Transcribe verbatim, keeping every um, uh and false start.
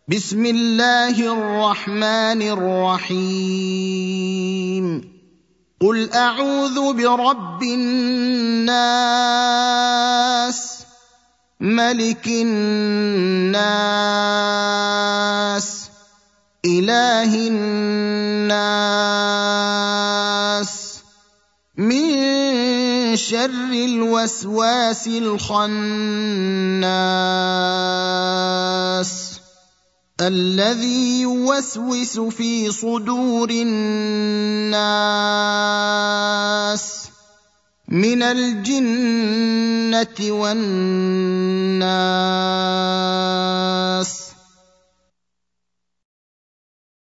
بسم الله الرحمن الرحيم قل اعوذ برب الناس ملك الناس اله الناس من شر الوسواس الخناس الذي يوسوس في صدور الناس من الجنة والناس